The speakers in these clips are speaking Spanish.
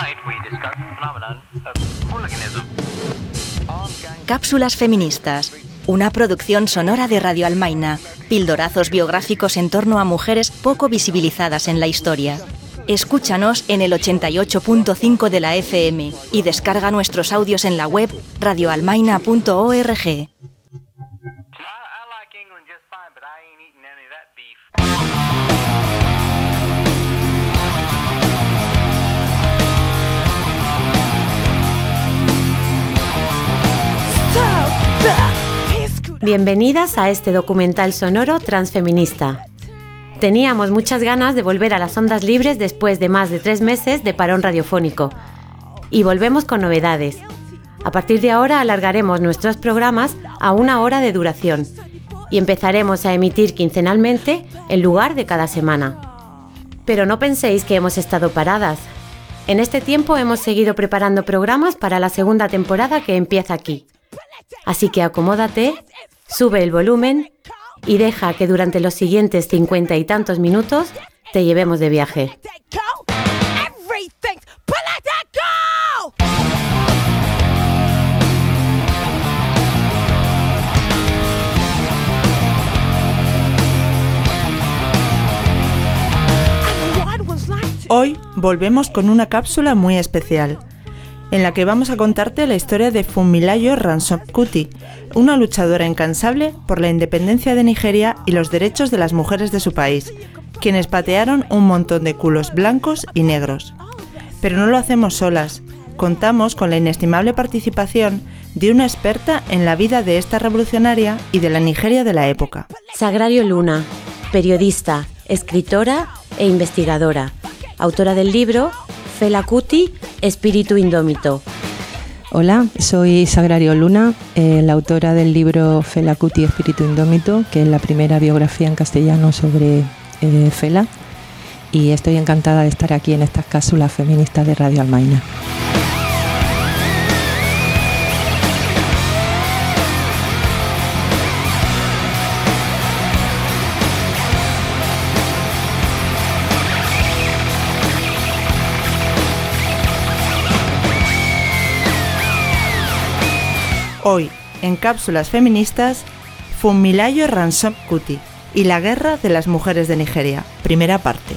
Cápsulas feministas, una producción sonora de Radio Almaina, pildorazos biográficos en torno a mujeres poco visibilizadas en la historia. Escúchanos en el 88.5 de la FM y descarga nuestros audios en la web radioalmaina.org. Bienvenidas a este documental sonoro transfeminista. Teníamos muchas ganas de volver a las ondas libres después de más de 3 meses de parón radiofónico. Y volvemos con novedades. A partir de ahora alargaremos nuestros programas a 1 hora de duración y empezaremos a emitir quincenalmente en lugar de cada semana. Pero no penséis que hemos estado paradas. En este tiempo hemos seguido preparando programas para la segunda temporada que empieza aquí. Así que acomódate, sube el volumen y deja que durante los siguientes 50 y tantos minutos te llevemos de viaje. Hoy volvemos con una cápsula muy especial, en la que vamos a contarte la historia de Funmilayo Ransome-Kuti, una luchadora incansable por la independencia de Nigeria y los derechos de las mujeres de su país, quienes patearon un montón de culos blancos y negros. Pero no lo hacemos solas, contamos con la inestimable participación de una experta en la vida de esta revolucionaria y de la Nigeria de la época. Sagrario Luna, periodista, escritora e investigadora, autora del libro Fela Kuti, Espíritu Indómito. Hola, soy Sagrario Luna, la autora del libro Fela Kuti, Espíritu Indómito, que es la primera biografía en castellano sobre Fela, y estoy encantada de estar aquí en estas cápsulas feministas de Radio Almaina. Hoy, en Cápsulas Feministas, Funmilayo Ransome-Kuti y la guerra de las mujeres de Nigeria, primera parte.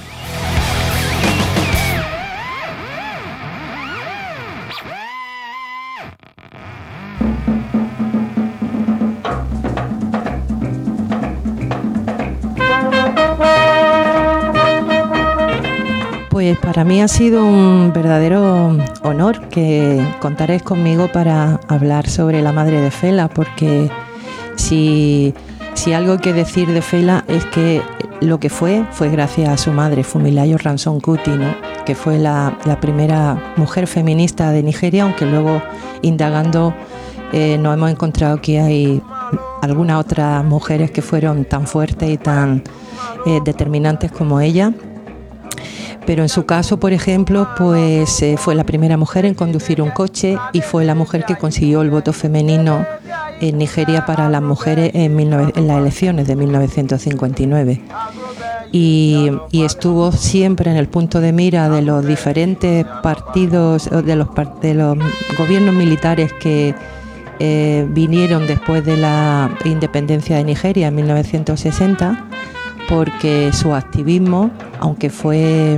Pues para mí ha sido un verdadero honor que contaréis conmigo para hablar sobre la madre de Fela, porque si algo hay que decir de Fela es que lo que fue gracias a su madre, Funmilayo Ransome-Kuti, ¿no? Que fue la primera mujer feminista de Nigeria, aunque luego indagando nos hemos encontrado que hay algunas otras mujeres que fueron tan fuertes y tan determinantes como ella. Pero en su caso, por ejemplo, pues fue la primera mujer en conducir un coche y fue la mujer que consiguió el voto femenino en Nigeria para las mujeres en las elecciones de 1959. Y estuvo siempre en el punto de mira de los diferentes partidos, de los gobiernos militares que vinieron después de la independencia de Nigeria en 1960, porque su activismo, aunque fue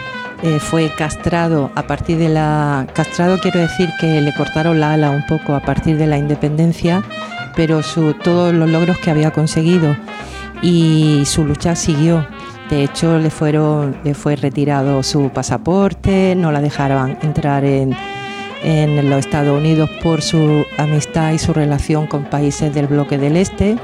castrado a partir de castrado quiero decir que le cortaron la ala un poco a partir de la independencia, pero todos los logros que había conseguido y su lucha siguió. De hecho, le fue retirado su pasaporte, no la dejaron entrar en los Estados Unidos por su amistad y su relación con países del bloque del Este.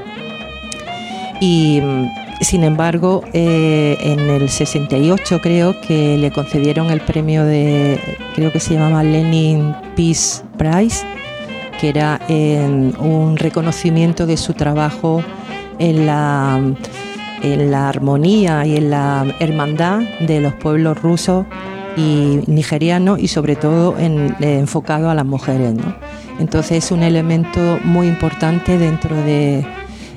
Y sin embargo, en el 68 creo que le concedieron el premio creo que se llamaba Lenin Peace Prize, que era un reconocimiento de su trabajo en la armonía y en la hermandad de los pueblos rusos y nigerianos, y sobre todo enfocado a las mujeres, ¿no? Entonces es un elemento muy importante dentro de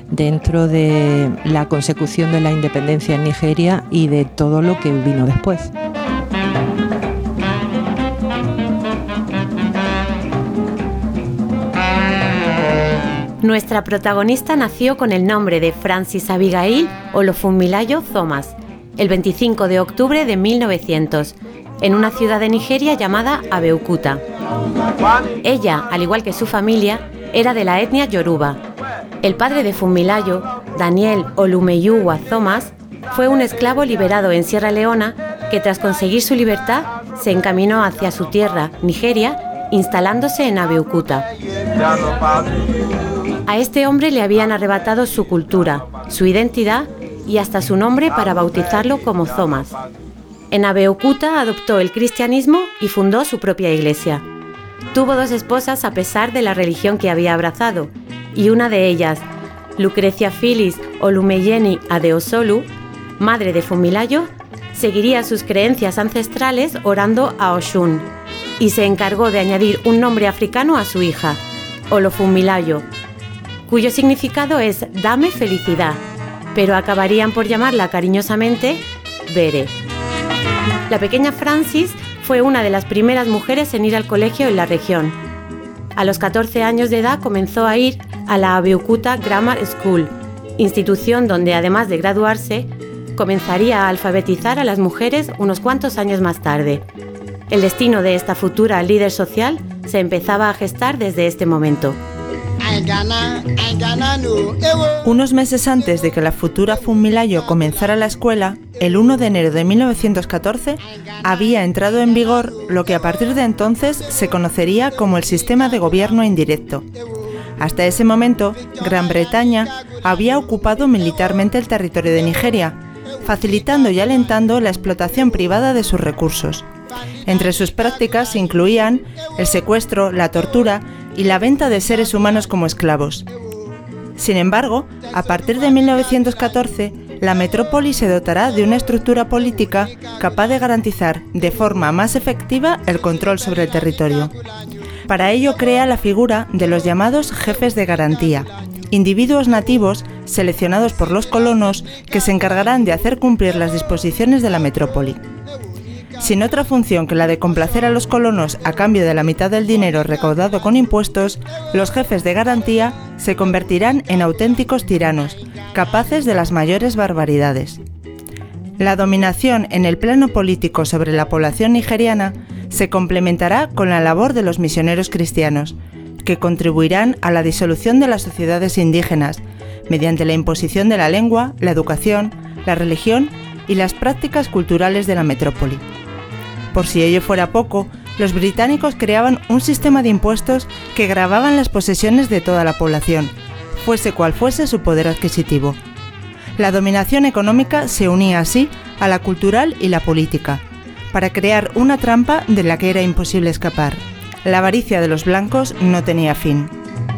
la consecución de la independencia en Nigeria y de todo lo que vino después. Nuestra protagonista nació con el nombre de Frances Abigail Olofunmilayo Thomas, el 25 de octubre de 1900, en una ciudad de Nigeria llamada Abeokuta. Ella, al igual que su familia, era de la etnia Yoruba. El padre de Funmilayo, Daniel Olumeyuwa Thomas, fue un esclavo liberado en Sierra Leona que tras conseguir su libertad se encaminó hacia su tierra, Nigeria, instalándose en Abeokuta. A este hombre le habían arrebatado su cultura, su identidad y hasta su nombre para bautizarlo como Thomas. En Abeokuta adoptó el cristianismo y fundó su propia iglesia. Tuvo 2 esposas a pesar de la religión que había abrazado, y una de ellas, Lucrecia Phyllis Olumeyeni Adeosolu, madre de Funmilayo, seguiría sus creencias ancestrales orando a Oshun, y se encargó de añadir un nombre africano a su hija, Olofunmilayo, cuyo significado es «dame felicidad», pero acabarían por llamarla cariñosamente Bere. La pequeña Frances fue una de las primeras mujeres en ir al colegio en la región. A los 14 años de edad comenzó a ir a la Abeokuta Grammar School, institución donde, además de graduarse, comenzaría a alfabetizar a las mujeres unos cuantos años más tarde. El destino de esta futura líder social se empezaba a gestar desde este momento. Unos meses antes de que la futura Funmilayo comenzara la escuela, el 1 de enero de 1914, había entrado en vigor lo que a partir de entonces se conocería como el sistema de gobierno indirecto. Hasta ese momento, Gran Bretaña había ocupado militarmente el territorio de Nigeria, facilitando y alentando la explotación privada de sus recursos. Entre sus prácticas se incluían el secuestro, la tortura y la venta de seres humanos como esclavos. Sin embargo, a partir de 1914, la metrópoli se dotará de una estructura política capaz de garantizar de forma más efectiva el control sobre el territorio. Para ello crea la figura de los llamados jefes de garantía, individuos nativos seleccionados por los colonos que se encargarán de hacer cumplir las disposiciones de la metrópoli. Sin otra función que la de complacer a los colonos a cambio de la mitad del dinero recaudado con impuestos, los jefes de garantía se convertirán en auténticos tiranos, capaces de las mayores barbaridades. La dominación en el plano político sobre la población nigeriana se complementará con la labor de los misioneros cristianos, que contribuirán a la disolución de las sociedades indígenas, mediante la imposición de la lengua, la educación, la religión y las prácticas culturales de la metrópoli. Por si ello fuera poco, los británicos creaban un sistema de impuestos que gravaban las posesiones de toda la población, fuese cual fuese su poder adquisitivo. La dominación económica se unía así a la cultural y la política, para crear una trampa de la que era imposible escapar. La avaricia de los blancos no tenía fin.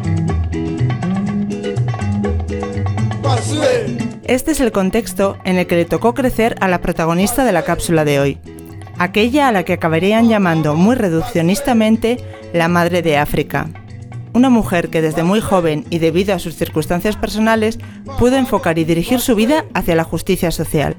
Este es el contexto en el que le tocó crecer a la protagonista de la cápsula de hoy, aquella a la que acabarían llamando muy reduccionistamente la madre de África. Una mujer que desde muy joven y debido a sus circunstancias personales pudo enfocar y dirigir su vida hacia la justicia social.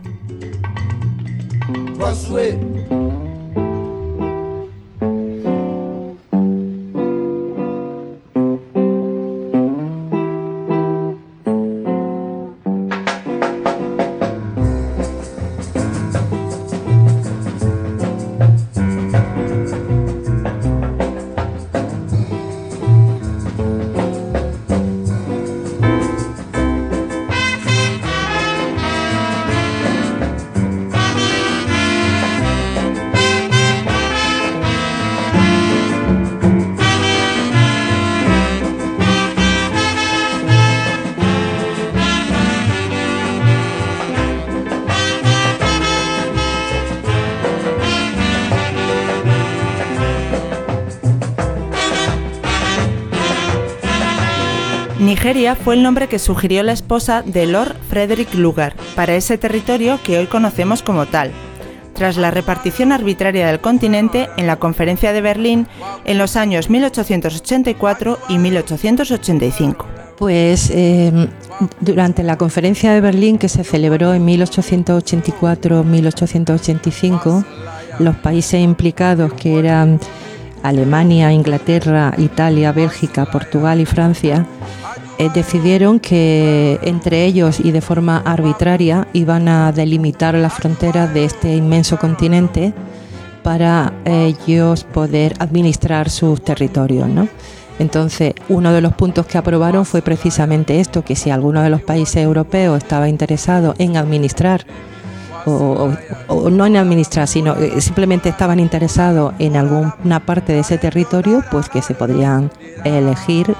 Nigeria fue el nombre que sugirió la esposa de Lord Frederick Lugard para ese territorio que hoy conocemos como tal, tras la repartición arbitraria del continente en la Conferencia de Berlín en los años 1884 y 1885. Pues durante la Conferencia de Berlín, que se celebró en 1884-1885, los países implicados, que eran Alemania, Inglaterra, Italia, Bélgica, Portugal y Francia, decidieron que entre ellos y de forma arbitraria iban a delimitar las fronteras de este inmenso continente para ellos poder administrar sus territorios, ¿no? Entonces, uno de los puntos que aprobaron fue precisamente esto, que si alguno de los países europeos estaba interesado en administrar, o no en administrar, sino simplemente estaban interesados en alguna parte de ese territorio, pues que se podrían erigir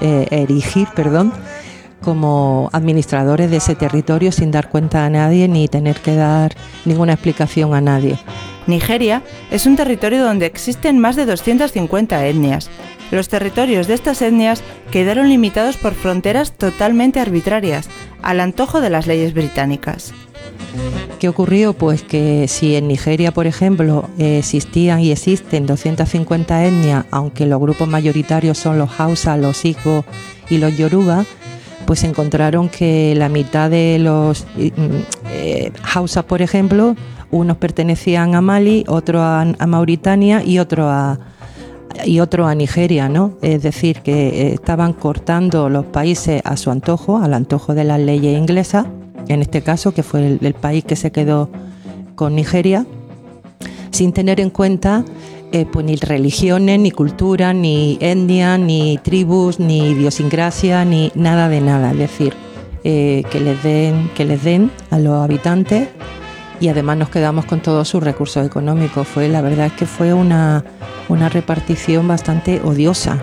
como administradores de ese territorio sin dar cuenta a nadie ni tener que dar ninguna explicación a nadie. Nigeria es un territorio donde existen más de 250 etnias. Los territorios de estas etnias quedaron limitados por fronteras totalmente arbitrarias, al antojo de las leyes británicas. ¿Qué ocurrió? Pues que si en Nigeria, por ejemplo, existían y existen 250 etnias, aunque los grupos mayoritarios son los Hausa, los Igbo y los Yoruba, pues encontraron que la mitad de los Hausa, por ejemplo, unos pertenecían a Mali, otros a Mauritania y otro a Nigeria, ¿no? Es decir, que estaban cortando los países a su antojo, al antojo de las leyes inglesas, en este caso, que fue el país que se quedó con Nigeria, sin tener en cuenta pues ni religiones, ni cultura, ni etnia, ni tribus, ni idiosincrasia, ni nada de nada. Es decir, que les den a los habitantes, y además nos quedamos con todos sus recursos económicos. La verdad es que fue una repartición bastante odiosa.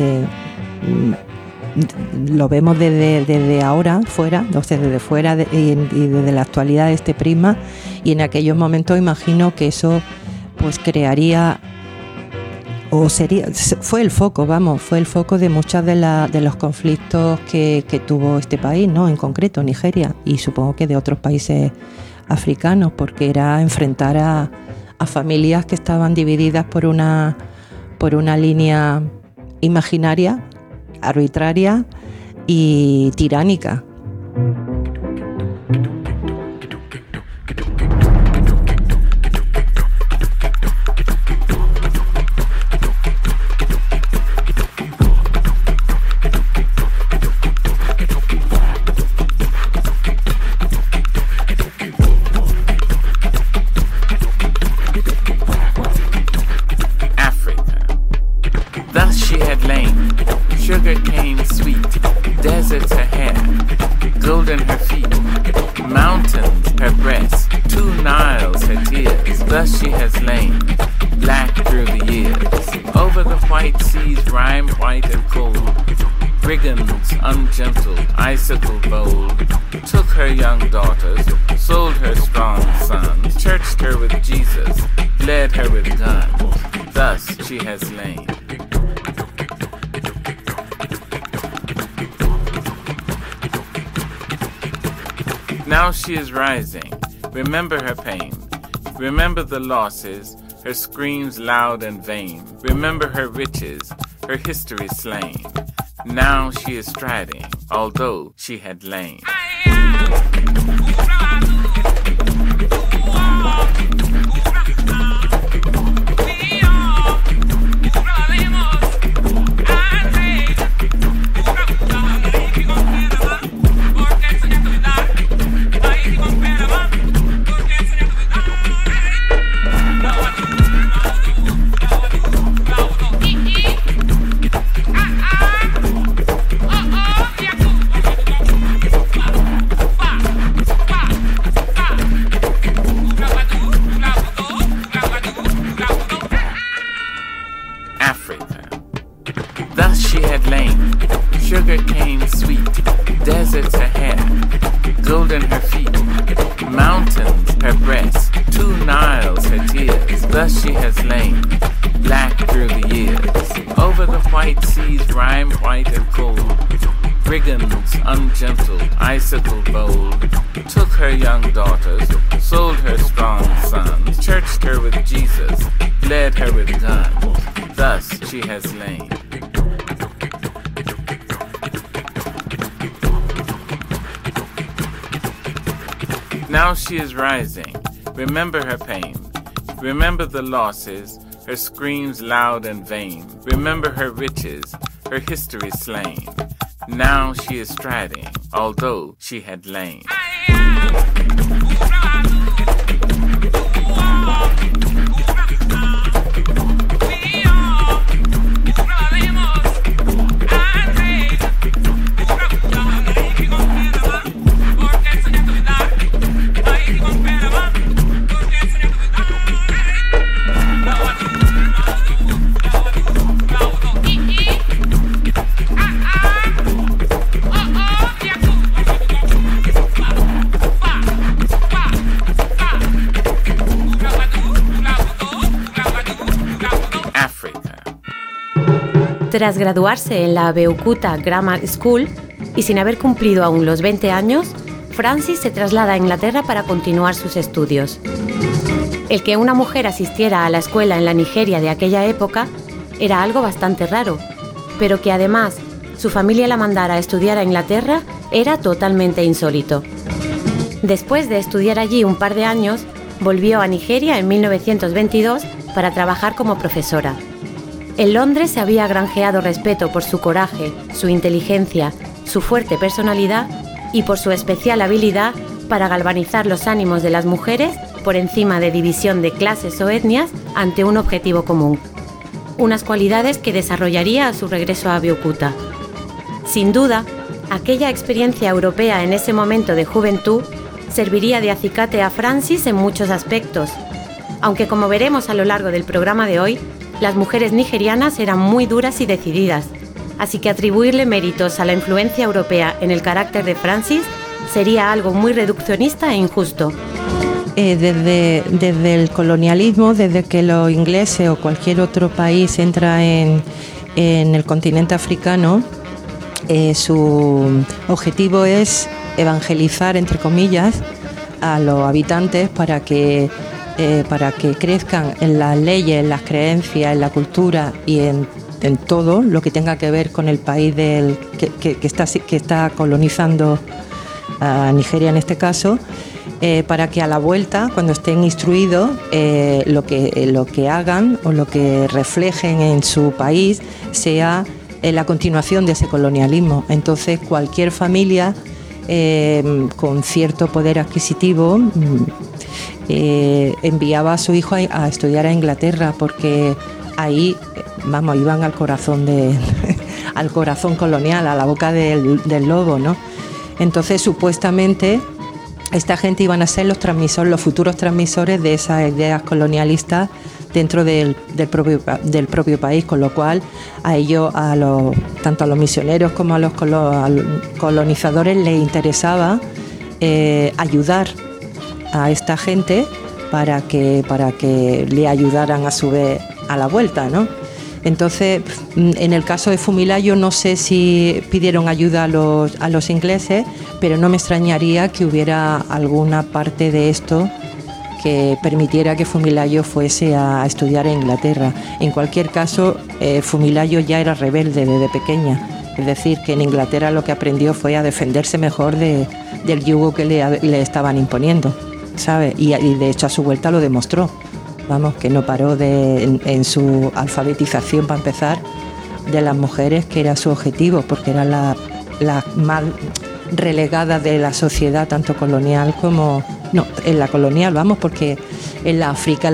Lo vemos desde ahora, fuera, o sea, desde fuera y desde la actualidad de este prisma, y en aquellos momentos imagino que eso pues crearía, o sería, fue el foco de muchos de los conflictos que tuvo este país, ¿no? En concreto Nigeria, y supongo que de otros países africanos, porque era enfrentar a familias que estaban divididas por una línea imaginaria, arbitraria y tiránica. Ungentle, icicle bold, took her young daughters, sold her strong sons, churched her with Jesus, led her with guns. Thus she has lain. Now she is rising. Remember her pain. Remember the losses, her screams loud and vain. Remember her riches, her history slain. Now she is striding, although she had lain. Ungentle, icicle bold, took her young daughters, sold her strong sons, churched her with Jesus, led her with guns. Thus she has lain. Now she is rising. Remember her pain. Remember the losses, her screams loud and vain. Remember her riches, her history slain. Now she is striding, although she had lain. Tras graduarse en la Abeokuta Grammar School y sin haber cumplido aún los 20 años, Frances se traslada a Inglaterra para continuar sus estudios. El que una mujer asistiera a la escuela en la Nigeria de aquella época era algo bastante raro, pero que además su familia la mandara a estudiar a Inglaterra era totalmente insólito. Después de estudiar allí un par de años, volvió a Nigeria en 1922 para trabajar como profesora. En Londres se había granjeado respeto por su coraje, su inteligencia, su fuerte personalidad y por su especial habilidad para galvanizar los ánimos de las mujeres por encima de división de clases o etnias ante un objetivo común. Unas cualidades que desarrollaría a su regreso a Abeokuta. Sin duda, aquella experiencia europea en ese momento de juventud serviría de acicate a Frances en muchos aspectos, aunque como veremos a lo largo del programa de hoy, las mujeres nigerianas eran muy duras y decididas, así que atribuirle méritos a la influencia europea en el carácter de Frances sería algo muy reduccionista e injusto. Desde el colonialismo, desde que los ingleses o cualquier otro país entra en el continente africano, su objetivo es evangelizar, entre comillas, a los habitantes para que crezcan en las leyes, en las creencias, en la cultura y en todo lo que tenga que ver con el país que está colonizando a Nigeria en este caso, para que a la vuelta, cuando estén instruidos, lo que hagan o lo que reflejen en su país sea la continuación de ese colonialismo. Entonces, cualquier familia con cierto poder adquisitivo enviaba a su hijo a estudiar a Inglaterra, porque ahí, iban al corazón al corazón colonial, a la boca del lobo, ¿no? Entonces, supuestamente, esta gente iban a ser los futuros transmisores de esas ideas colonialistas dentro del propio país, con lo cual a ellos, tanto a los misioneros como a los colonizadores, les interesaba ayudar a esta gente para que le ayudaran a su vez a la vuelta, ¿no? Entonces, en el caso de Fumilayo, no sé si pidieron ayuda a los ingleses, pero no me extrañaría que hubiera alguna parte de esto que permitiera que Fumilayo fuese a estudiar en Inglaterra. En cualquier caso, Fumilayo ya era rebelde desde pequeña, es decir, que en Inglaterra lo que aprendió fue a defenderse mejor del yugo que le estaban imponiendo, ¿sabes? Y de hecho a su vuelta lo demostró. Que no paró en su alfabetización, para empezar, de las mujeres, que era su objetivo, porque era la más relegada de la sociedad, tanto colonial como... No, en la colonial, porque en la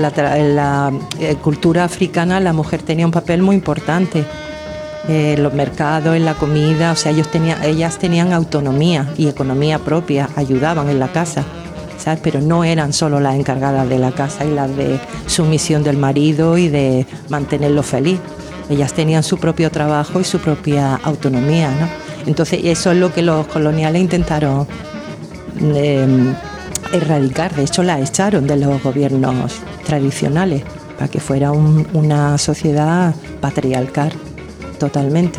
cultura africana la mujer tenía un papel muy importante. En los mercados, en la comida, o sea, ellas tenían autonomía y economía propia, ayudaban en la casa, ¿sabes? Pero no eran solo las encargadas de la casa y las de sumisión del marido y de mantenerlo feliz. Ellas tenían su propio trabajo y su propia autonomía, ¿no? Entonces eso es lo que los coloniales intentaron erradicar. De hecho, la echaron de los gobiernos tradicionales para que fuera una sociedad patriarcal totalmente.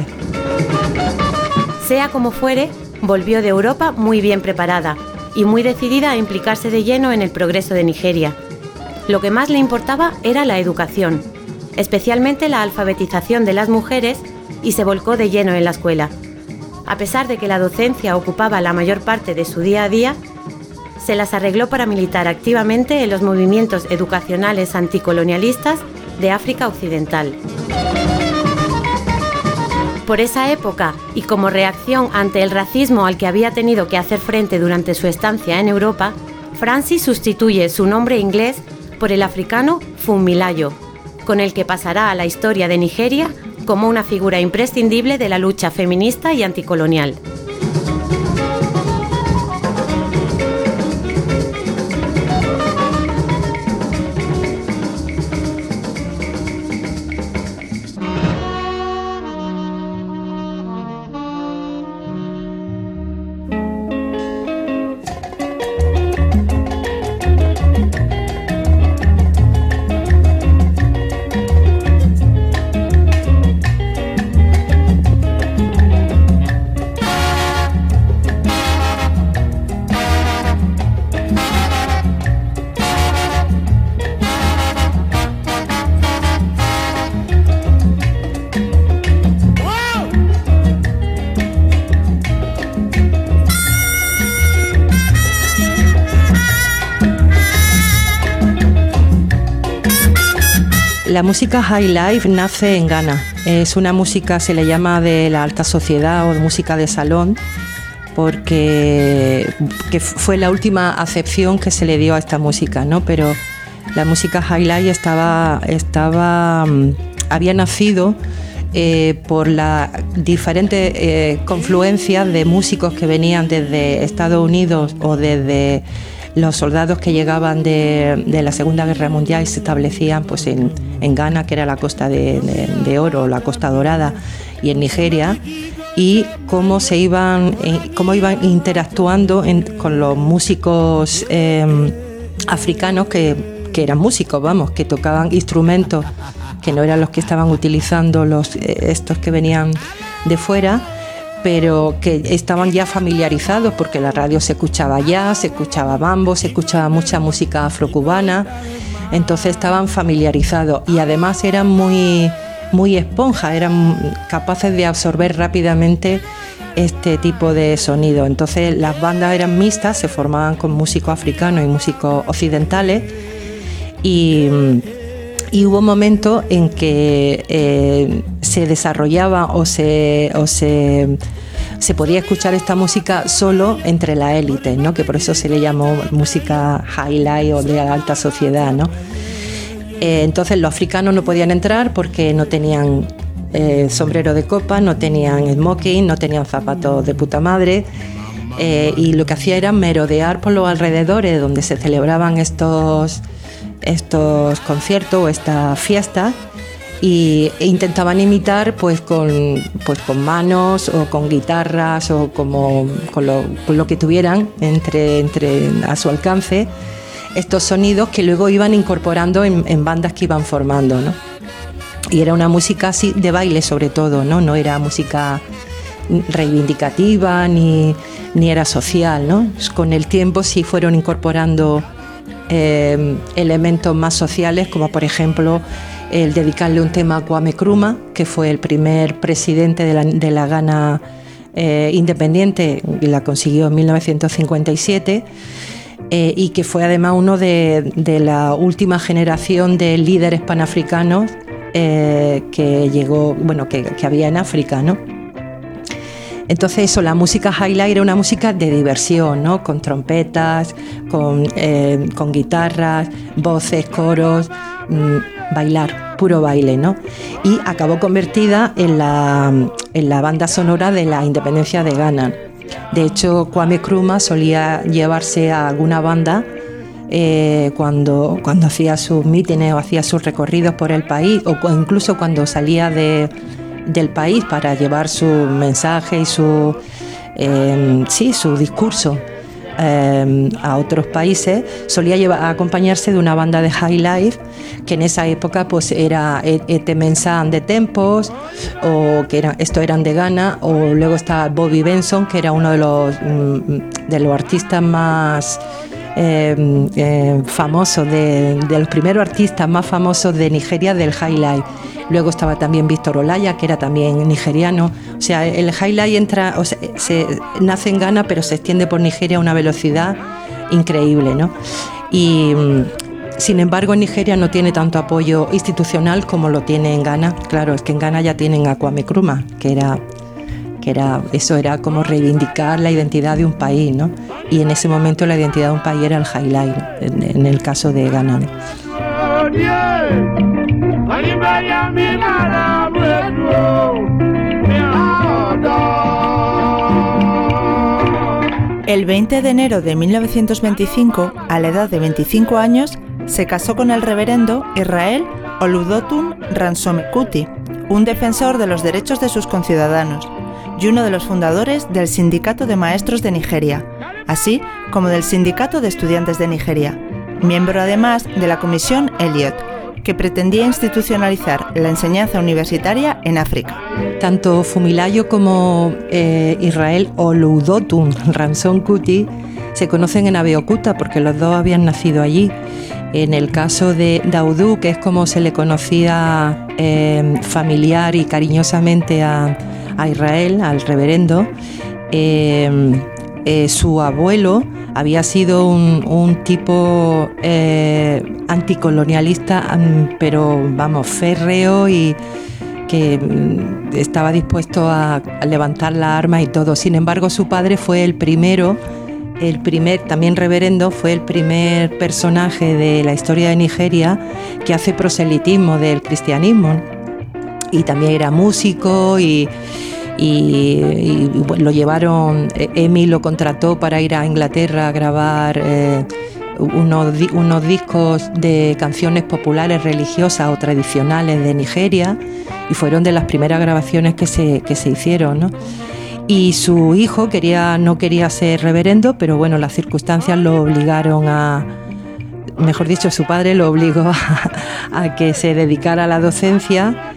Sea como fuere, volvió de Europa muy bien preparada y muy decidida a implicarse de lleno en el progreso de Nigeria. Lo que más le importaba era la educación, especialmente la alfabetización de las mujeres, y se volcó de lleno en la escuela. A pesar de que la docencia ocupaba la mayor parte de su día a día, se las arregló para militar activamente en los movimientos educacionales anticolonialistas de África Occidental. Por esa época y como reacción ante el racismo al que había tenido que hacer frente durante su estancia en Europa, Francis sustituye su nombre inglés por el africano Funmilayo, con el que pasará a la historia de Nigeria como una figura imprescindible de la lucha feminista y anticolonial. La música High Life nace en Ghana. Es una música, se le llama de la alta sociedad o música de salón, porque fue la última acepción que se le dio a esta música, ¿no? Pero la música High Life había nacido por la diferente confluencia de músicos que venían desde Estados Unidos o desde los soldados que llegaban de la Segunda Guerra Mundial y se establecían pues en Ghana, que era la Costa de Oro, la Costa Dorada, y en Nigeria, y cómo iban interactuando con los músicos africanos que eran músicos, que tocaban instrumentos que no eran los que estaban utilizando estos que venían de fuera, pero que estaban ya familiarizados porque la radio se escuchaba jazz, se escuchaba mambo, se escuchaba mucha música afrocubana, entonces estaban familiarizados y además eran muy esponjas, eran capaces de absorber rápidamente este tipo de sonido. Entonces las bandas eran mixtas, se formaban con músicos africanos y músicos occidentales y hubo momentos en que se desarrollaba o se podía escuchar esta música solo entre la élite, ¿no? Que por eso se le llamó música highlight o de la alta sociedad, ¿no? Entonces los africanos no podían entrar porque no tenían sombrero de copa, no tenían smoking, no tenían zapatos de puta madre, y lo que hacía era merodear por los alrededores donde se celebraban estos conciertos o estas fiestas e intentaban imitar pues con manos o con guitarras o con lo que tuvieran entre a su alcance estos sonidos que luego iban incorporando en bandas que iban formando, ¿no? Y era una música así de baile sobre todo, no era música reivindicativa ni era social, ¿no? Con el tiempo sí fueron incorporando elementos más sociales, como por ejemplo el dedicarle un tema a Kwame Nkrumah, que fue el primer presidente de la Ghana independiente, y la consiguió en 1957, y que fue además uno de la última generación de líderes panafricanos que llegó, que había en África, ¿no? Entonces eso, la música highlight era una música de diversión, ¿no? Con trompetas, con guitarras, voces, coros, bailar, puro baile, ¿no? Y acabó convertida en la banda sonora de la independencia de Ghana. De hecho, Kwame Nkrumah solía llevarse a alguna banda cuando hacía sus mítines o hacía sus recorridos por el país, o incluso cuando salía del país para llevar su mensaje y su discurso a otros países, solía acompañarse de una banda de high life, que en esa época pues era Etemensa and the Tempos, o que estos eran de Ghana, o luego estaba Bobby Benson, que era uno de los artistas más famosos, de los primeros artistas más famosos de Nigeria del high life. Luego estaba también Víctor Olaya, que era también nigeriano. O sea, el highlight nace en Ghana, pero se extiende por Nigeria a una velocidad increíble, ¿no? Y Sin embargo, en Nigeria no tiene tanto apoyo institucional como lo tiene en Ghana. Claro, es que en Ghana ya tienen a Kwame Nkrumah, que era como reivindicar la identidad de un país, ¿no? Y en ese momento la identidad de un país era el highlight, en el caso de Ghana, ¿no? El 20 de enero de 1925, a la edad de 25 años, se casó con el reverendo Israel Oludotun Ransome Kuti, un defensor de los derechos de sus conciudadanos y uno de los fundadores del Sindicato de Maestros de Nigeria, así como del Sindicato de Estudiantes de Nigeria, miembro además de la Comisión Elliot, que pretendía institucionalizar la enseñanza universitaria en África. Tanto Fumilayo como Israel Oludotun Ransome Kuti se conocen en Abeokuta porque los dos habían nacido allí. En el caso de Daudu, que es como se le conocía familiar y cariñosamente a Israel, al reverendo, su abuelo había sido un tipo anticolonialista, pero vamos, férreo, y que estaba dispuesto a levantar la arma y todo. Sin embargo, su padre fue el primer, también reverendo, fue el primer personaje de la historia de Nigeria que hace proselitismo del cristianismo. Y también era músico y bueno, lo llevaron, Emi lo contrató para ir a Inglaterra a grabar unos discos de canciones populares religiosas o tradicionales de Nigeria, y fueron de las primeras grabaciones que se hicieron, ¿no? Y su hijo no quería ser reverendo, pero bueno, las circunstancias lo obligaron mejor dicho, su padre lo obligó a que se dedicara a la docencia,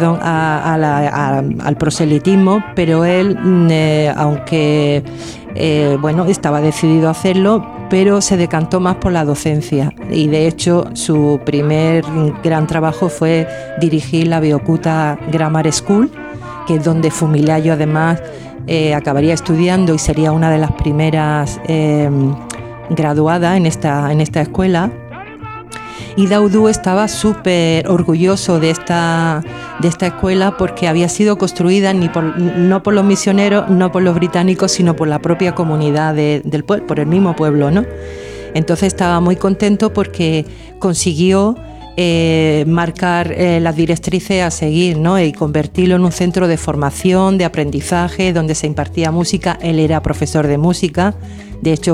al proselitismo, pero él, aunque bueno, estaba decidido a hacerlo, pero se decantó más por la docencia, y de hecho su primer gran trabajo fue dirigir la Abeokuta Grammar School, que es donde Fumilayo además acabaría estudiando y sería una de las primeras graduadas en esta escuela. Y Daudu estaba súper orgulloso de esta escuela porque había sido construida no por los misioneros, no por los británicos, sino por la propia comunidad del pueblo, por el mismo pueblo, ¿no? Entonces estaba muy contento porque consiguió marcar las directrices a seguir, ¿no? Y convertirlo en un centro de formación, de aprendizaje, donde se impartía música. Él era profesor de música, de hecho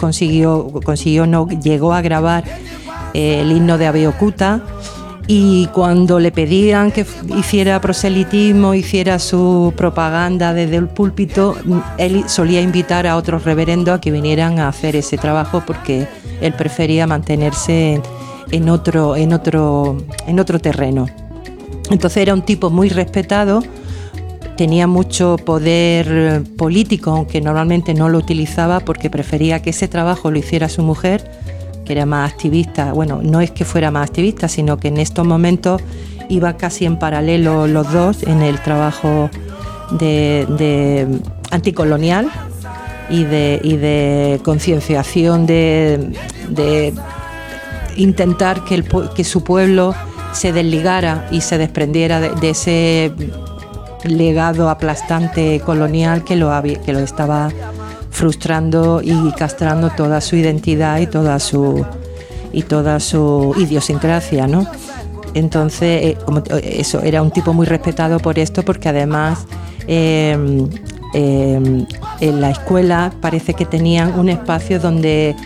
llegó a grabar el himno de Abeokuta, y cuando le pedían que hiciera proselitismo, hiciera su propaganda desde el púlpito, él solía invitar a otros reverendos a que vinieran a hacer ese trabajo porque él prefería mantenerse en otro terreno. Entonces era un tipo muy respetado, tenía mucho poder político, aunque normalmente no lo utilizaba porque prefería que ese trabajo lo hiciera su mujer, que era más activista. Bueno, no es que fuera más activista, sino que en estos momentos iba casi en paralelo los dos en el trabajo de anticolonial y de concienciación de intentar que su pueblo se desligara y se desprendiera de ese legado aplastante colonial que lo estaba frustrando y castrando toda su identidad y toda su idiosincrasia, ¿no? Entonces, eso, era un tipo muy respetado por esto, porque además en la escuela parece que tenían un espacio donde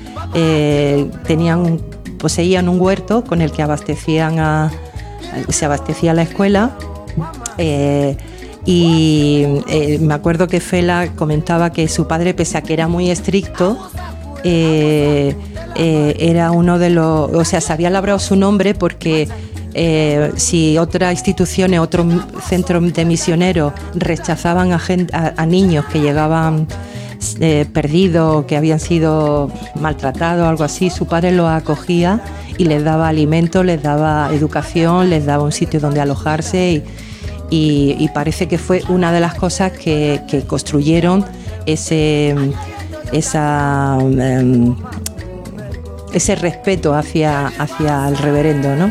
poseían un huerto con el que se abastecía la escuela. Y me acuerdo que Fela comentaba que su padre, pese a que era muy estricto, era uno de los... O sea, se había labrado su nombre porque si otras instituciones, otros centros de misioneros rechazaban a niños que llegaban perdidos, que habían sido maltratados, algo así, su padre los acogía y les daba alimento, les daba educación, les daba un sitio donde alojarse, y parece que fue una de las cosas que construyeron esa ese respeto hacia el reverendo, ¿no?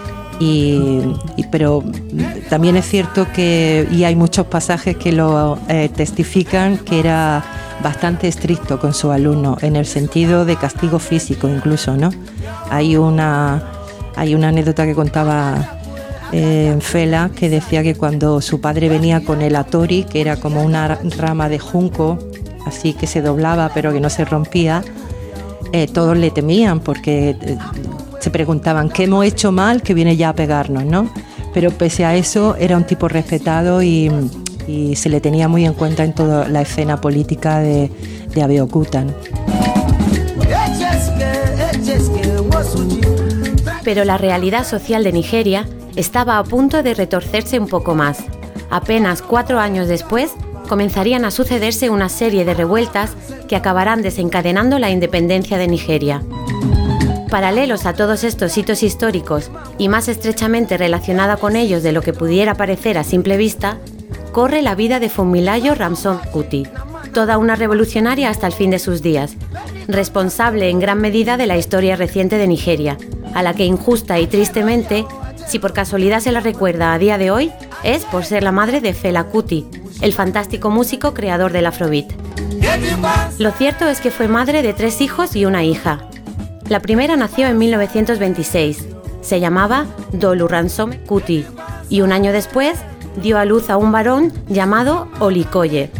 Pero también es cierto que, y hay muchos pasajes que lo testifican, que era bastante estricto con sus alumnos, en el sentido de castigo físico incluso, ¿no? Hay una anécdota que contaba Fela, que decía que cuando su padre venía con el atori, que era como una rama de junco, así que se doblaba pero que no se rompía, todos le temían porque se preguntaban ¿qué hemos hecho mal que viene ya a pegarnos, ¿no? Pero pese a eso era un tipo respetado y se le tenía muy en cuenta en toda la escena política de Abeokuta, ¿no? Pero la realidad social de Nigeria estaba a punto de retorcerse un poco más. Apenas 4 años después, comenzarían a sucederse una serie de revueltas que acabarán desencadenando la independencia de Nigeria. Paralelos a todos estos hitos históricos y más estrechamente relacionada con ellos de lo que pudiera parecer a simple vista, corre la vida de Funmilayo Ransome Kuti, toda una revolucionaria hasta el fin de sus días, responsable en gran medida de la historia reciente de Nigeria, a la que injusta y tristemente, si por casualidad se la recuerda a día de hoy, es por ser la madre de Fela Kuti, el fantástico músico creador del Afrobeat. Lo cierto es que fue madre de 3 hijos y una hija. La primera nació en 1926, se llamaba Dolu Ransome Kuti, y un año después dio a luz a un varón llamado Olikoye.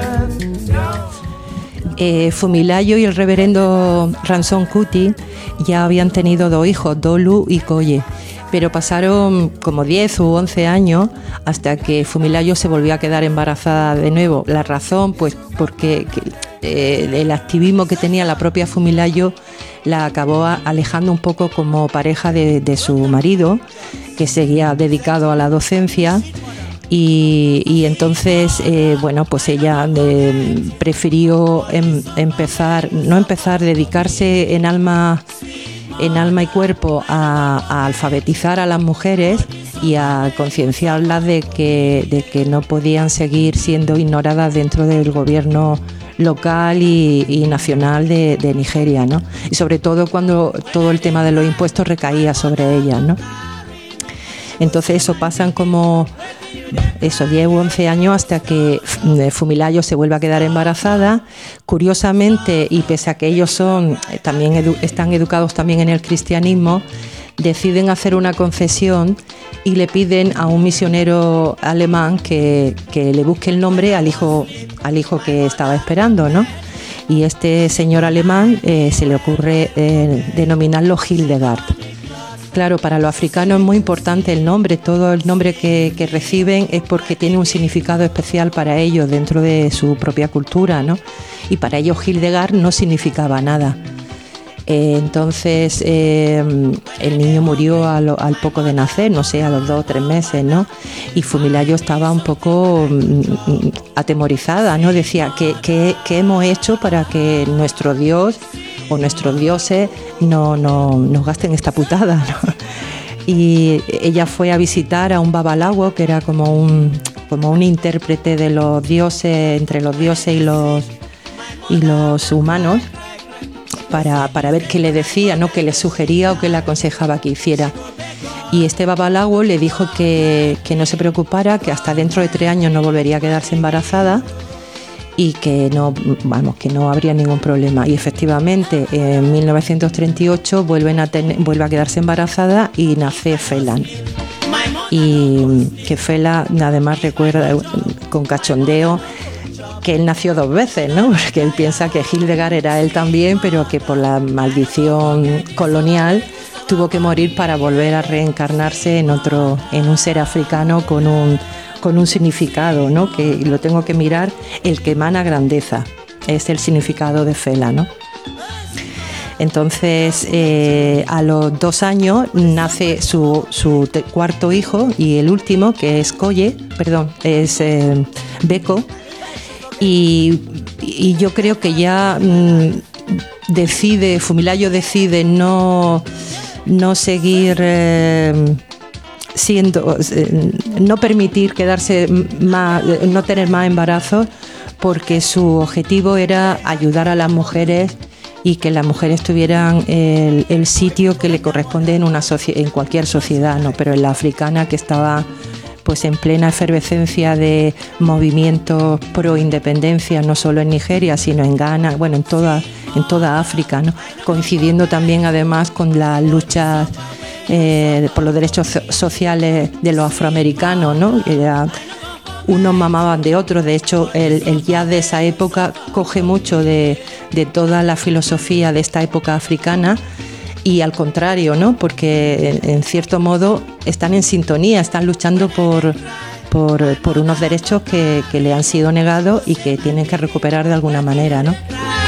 Funmilayo y el reverendo Ransome Kuti ya habían tenido 2 hijos, Dolu y Koye, pero pasaron como 10 u 11 años hasta que Funmilayo se volvió a quedar embarazada de nuevo. La razón, pues porque el activismo que tenía la propia Funmilayo la acabó alejando un poco como pareja de su marido, que seguía dedicado a la docencia. Y entonces, pues ella prefirió dedicarse en alma y cuerpo a alfabetizar a las mujeres y a concienciarlas de que no podían seguir siendo ignoradas dentro del gobierno local y nacional de Nigeria, ¿no? Y sobre todo cuando todo el tema de los impuestos recaía sobre ellas, ¿no? Entonces eso pasan como 10 u 11 años hasta que Funmilayo se vuelve a quedar embarazada. Curiosamente, y pese a que ellos están educados también en el cristianismo, deciden hacer una confesión y le piden a un misionero alemán que le busque el nombre al hijo que estaba esperando, ¿no? Y este señor alemán se le ocurre denominarlo Hildegard. Claro, para los africanos es muy importante el nombre, todo el nombre que reciben es porque tiene un significado especial para ellos dentro de su propia cultura, ¿no? Y para ellos Hildegard no significaba nada. Entonces el niño murió al poco de nacer, no sé, a los 2 o 3 meses, ¿no? Y Funmilayo estaba un poco atemorizada, ¿no? Decía, ¿qué hemos hecho para que nuestro Dios o nuestros dioses no nos gasten esta putada, ¿no? Y ella fue a visitar a un babalawo, que era como un intérprete de los dioses, entre los dioses y los humanos, para ver qué le decía, ¿no? Qué le sugería o qué le aconsejaba que hiciera. Y este babalawo le dijo que no se preocupara, que hasta dentro de 3 años no volvería a quedarse embarazada y que no habría ningún problema. Y efectivamente, en 1938 vuelve a quedarse embarazada y nace Fela. Y que Fela además recuerda con cachondeo que él nació 2 veces, ¿no? Porque él piensa que Hildegard era él también, pero que por la maldición colonial tuvo que morir para volver a reencarnarse en un ser africano con un significado, ¿no? Que lo tengo que mirar, el que emana grandeza, es el significado de Fela, ¿no? Entonces, a los 2 años nace su 4.º hijo y el último, que es Beko, y yo creo que ya Funmilayo decide no seguir no permitir quedarse más, no tener más embarazos, porque su objetivo era ayudar a las mujeres y que las mujeres tuvieran el sitio que le corresponde en cualquier sociedad, ¿no? Pero en la africana, que estaba pues en plena efervescencia de movimientos pro independencia, no solo en Nigeria, sino en Ghana, bueno, en toda África, ¿no? Coincidiendo también además con las luchas por los derechos sociales de los afroamericanos, ¿no? Unos mamaban de otros. De hecho, el jazz de esa época coge mucho de toda la filosofía de esta época africana, y al contrario, ¿no? Porque en cierto modo están en sintonía, están luchando por unos derechos que le han sido negados y que tienen que recuperar de alguna manera, ¿no?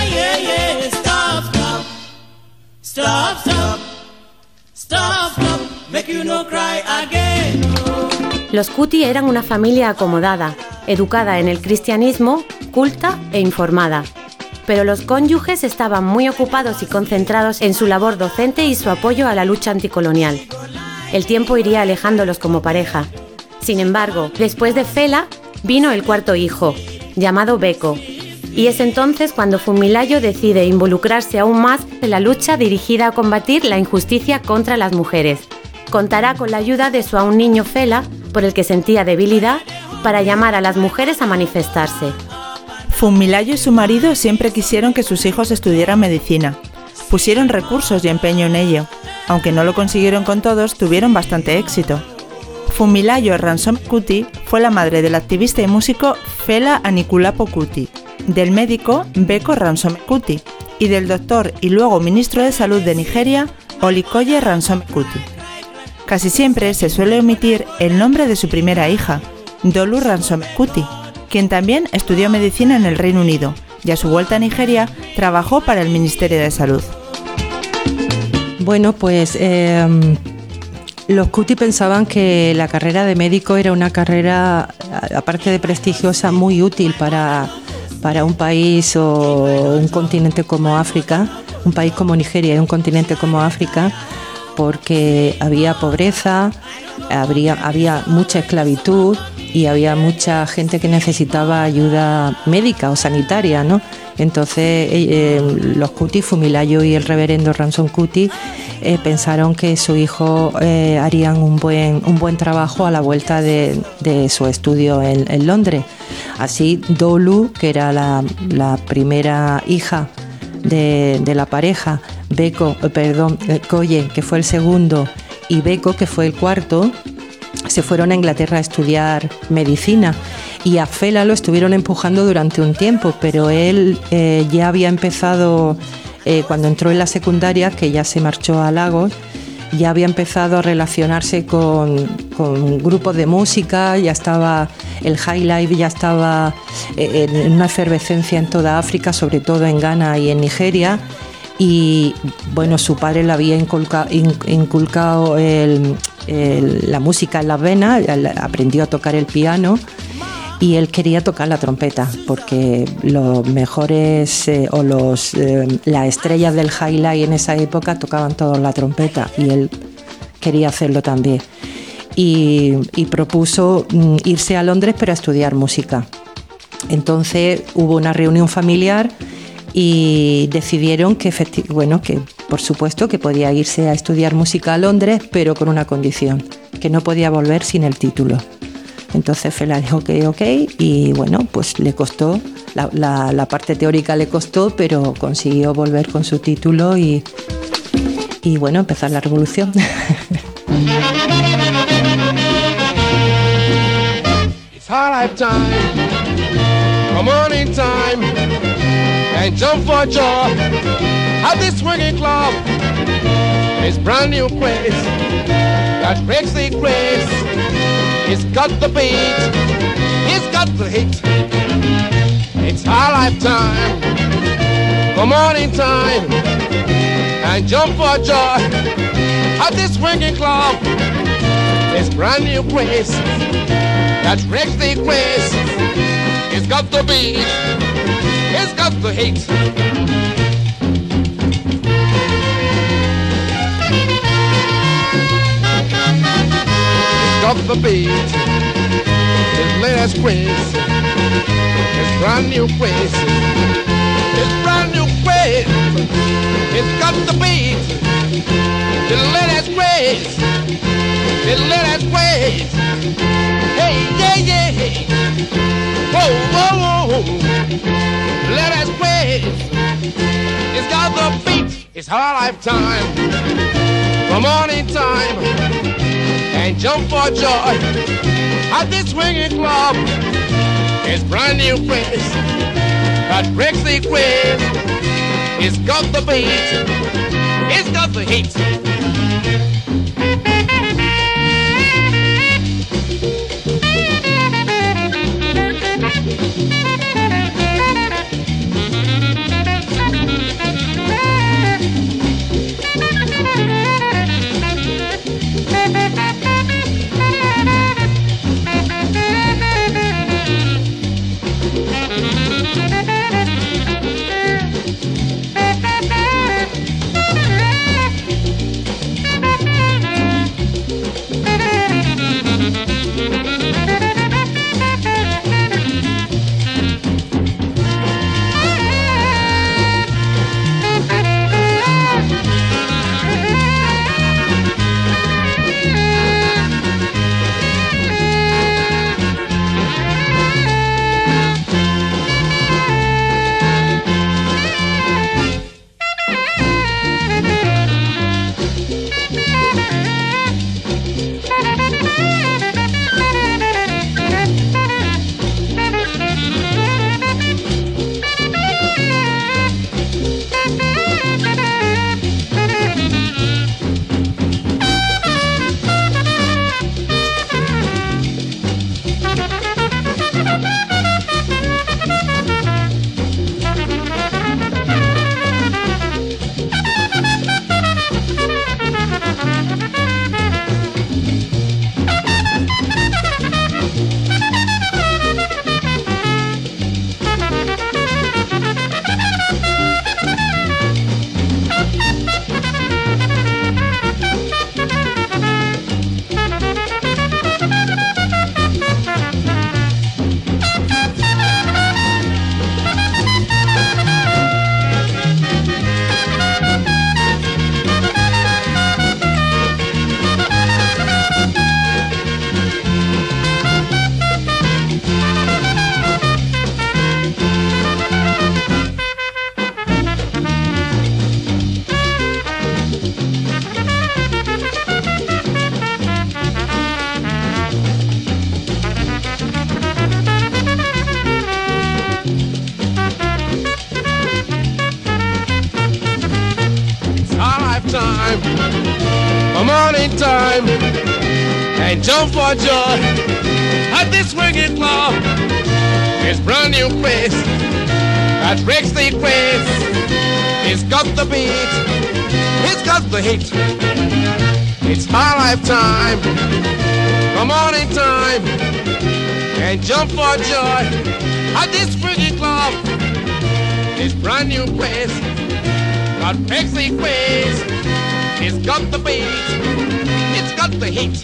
Los Kuti eran una familia acomodada, educada en el cristianismo, culta e informada. Pero los cónyuges estaban muy ocupados y concentrados en su labor docente y su apoyo a la lucha anticolonial. El tiempo iría alejándolos como pareja. Sin embargo, después de Fela, vino el cuarto hijo, llamado Beko. Y es entonces cuando Funmilayo decide involucrarse aún más en la lucha dirigida a combatir la injusticia contra las mujeres. Contará con la ayuda de su aún niño Fela, por el que sentía debilidad, para llamar a las mujeres a manifestarse. Funmilayo y su marido siempre quisieron que sus hijos estudiaran medicina. Pusieron recursos y empeño en ello. Aunque no lo consiguieron con todos, tuvieron bastante éxito. Funmilayo Ransome Kuti fue la madre del activista y músico Fela Anikulapo Kuti, del médico Beko Ransome Kuti y del doctor y luego ministro de Salud de Nigeria, Olikoye Ransome Kuti. Casi siempre se suele omitir el nombre de su primera hija, Dolu Ransome Kuti, quien también estudió medicina en el Reino Unido y a su vuelta a Nigeria trabajó para el Ministerio de Salud. Bueno, pues los Kuti pensaban que la carrera de médico era una carrera, aparte de prestigiosa, muy útil para un país o un continente como África, un país como Nigeria y un continente como África, porque había pobreza, había mucha esclavitud y había mucha gente que necesitaba ayuda médica o sanitaria, ¿no? Entonces los Kuti, Funmilayo y el reverendo Ransome Kuti, pensaron que su hijo harían un buen trabajo a la vuelta de su estudio en Londres. Así Dolu, que era la primera hija de la pareja, Koye, que fue el segundo, y Beko, que fue el cuarto, se fueron a Inglaterra a estudiar medicina, y a Fela lo estuvieron empujando durante un tiempo, pero él ya había empezado, cuando entró en la secundaria, que ya se marchó a Lagos, ya había empezado a relacionarse con grupos de música, ya estaba el high life, ya estaba en una efervescencia en toda África, sobre todo en Ghana y en Nigeria. Y bueno, su padre le había inculcado la música en las venas, aprendió a tocar el piano y él quería tocar la trompeta, porque los mejores las estrellas del highlight en esa época tocaban todos la trompeta y él quería hacerlo también. Y propuso irse a Londres pero a estudiar música. Entonces hubo una reunión familiar y decidieron que por supuesto que podía irse a estudiar música a Londres, pero con una condición, que no podía volver sin el título. Entonces Fela dijo que ok, y bueno, pues le costó, la parte teórica le costó, pero consiguió volver con su título y bueno, empezar la revolución. It's our lifetime, come on in time, and jump for joy at this swinging club. It's brand new craze that breaks the grace. It's got the beat, it's got the hit. It's our lifetime, come on in time, and jump for joy at this swinging club. It's brand new craze that breaks the grace. It's got the beat, it's got the hit. It's got the beat, it's latest craze. It's brand new craze. This brand new craze, it's got the beat. The latest craze, the latest craze. Hey, yeah, yeah. Whoa, whoa, whoa. The latest craze, it's got the beat. It's our lifetime, from morning time, and jump for joy at this swinging club. It's brand new craze that breaks the craze. It's got the beat, it's got the heat. Time, a morning time, and jump for joy at this swinging club. It's brand new place that breaks the craze. It's got the beat, it's got the heat. It's our lifetime, a morning time, and jump for joy at this swinging club. It's brand new place that breaks the craze. It's got the beat, it's got the heat.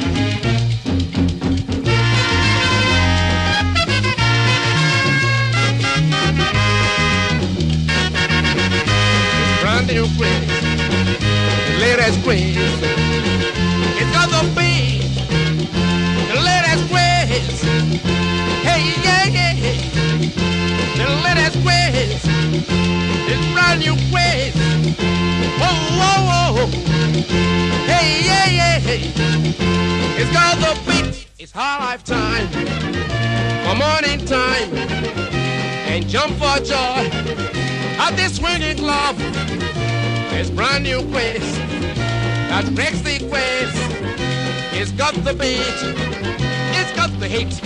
It's brand new craze, the latest craze. It's got the beat, the latest craze. Hey, yeah, yeah. The latest craze, it's brand new craze. Whoa, whoa, whoa. Hey, yeah, yeah. It's got the beat, it's our lifetime, a morning time, and jump for joy at this swinging club. It's brand new craze that breaks the craze. It's got the beat, it's got the heat.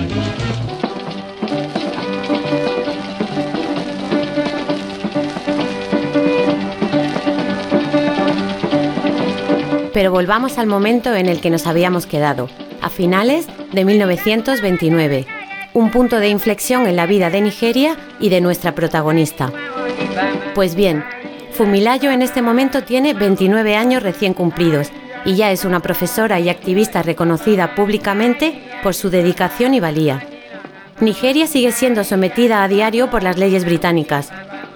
Pero volvamos al momento en el que nos habíamos quedado, a finales de 1929, un punto de inflexión en la vida de Nigeria y de nuestra protagonista. Pues bien, Funmilayo en este momento tiene 29 años recién cumplidos y ya es una profesora y activista reconocida públicamente por su dedicación y valía. Nigeria sigue siendo sometida a diario por las leyes británicas,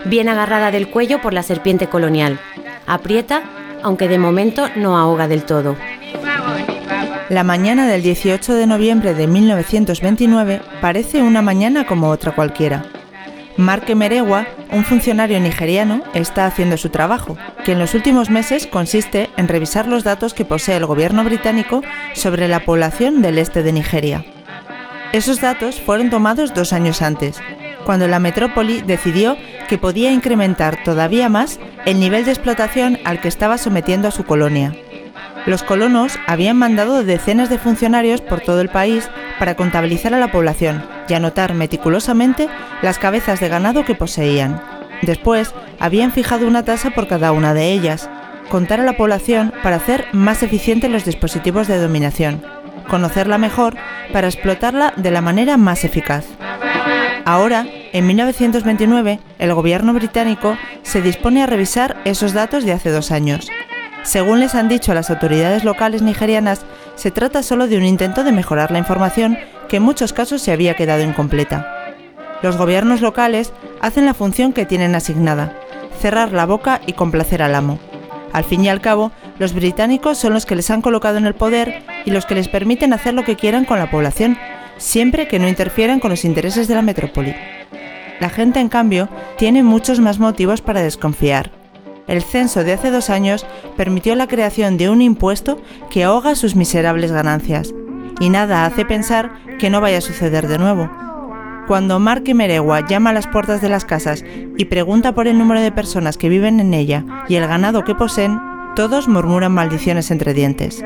bien agarrada del cuello por la serpiente colonial. Aprieta, aunque de momento no ahoga del todo. La mañana del 18 de noviembre de 1929 parece una mañana como otra cualquiera. Mark Emeregwa, un funcionario nigeriano, está haciendo su trabajo, que en los últimos meses consiste en revisar los datos que posee el gobierno británico sobre la población del este de Nigeria. Esos datos fueron tomados 2 años antes, cuando la metrópoli decidió que podía incrementar todavía más el nivel de explotación al que estaba sometiendo a su colonia. Los colonos habían mandado decenas de funcionarios por todo el país para contabilizar a la población y anotar meticulosamente las cabezas de ganado que poseían. Después, habían fijado una tasa por cada una de ellas, contar a la población para hacer más eficientes los dispositivos de dominación, conocerla mejor para explotarla de la manera más eficaz. Ahora, en 1929, el gobierno británico se dispone a revisar esos datos de hace 2 años. Según les han dicho las autoridades locales nigerianas, se trata solo de un intento de mejorar la información que en muchos casos se había quedado incompleta. Los gobiernos locales hacen la función que tienen asignada, cerrar la boca y complacer al amo. Al fin y al cabo, los británicos son los que les han colocado en el poder y los que les permiten hacer lo que quieran con la población, siempre que no interfieran con los intereses de la metrópoli. La gente, en cambio, tiene muchos más motivos para desconfiar. El censo de hace 2 años permitió la creación de un impuesto que ahoga sus miserables ganancias, y nada hace pensar que no vaya a suceder de nuevo. Cuando Mark Emeregwa llama a las puertas de las casas y pregunta por el número de personas que viven en ella y el ganado que poseen, todos murmuran maldiciones entre dientes.